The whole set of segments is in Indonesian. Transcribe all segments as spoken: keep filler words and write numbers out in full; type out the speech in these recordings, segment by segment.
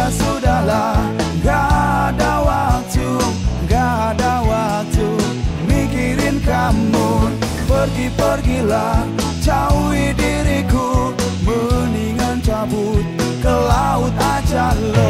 Sudah-sudahlah, gak ada waktu, gak ada waktu mikirin kamu. Pergi-pergilah, jauhi diriku, mendingan cabut ke laut aja lo.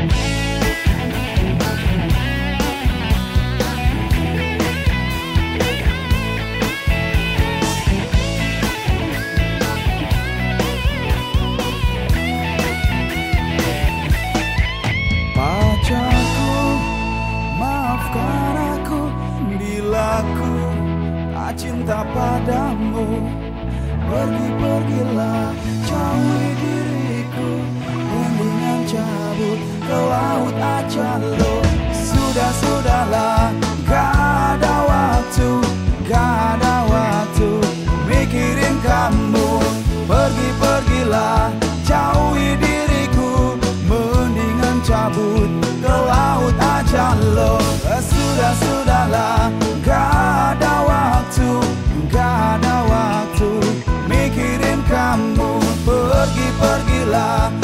Pacarku, maafkan aku bila aku tak cinta padamu. Pergi-pergilah, jauhi diriku, mendingan cabut ke laut aja lo. Sudah-sudahlah, gak ada waktu, gak ada waktu mikirin kamu. Pergi-pergilah, jauhi diriku, mendingan cabut ke laut aja lo. Sudah-sudahlah, gak ada waktu, gak ada waktu mikirin kamu. Pergi-pergilah,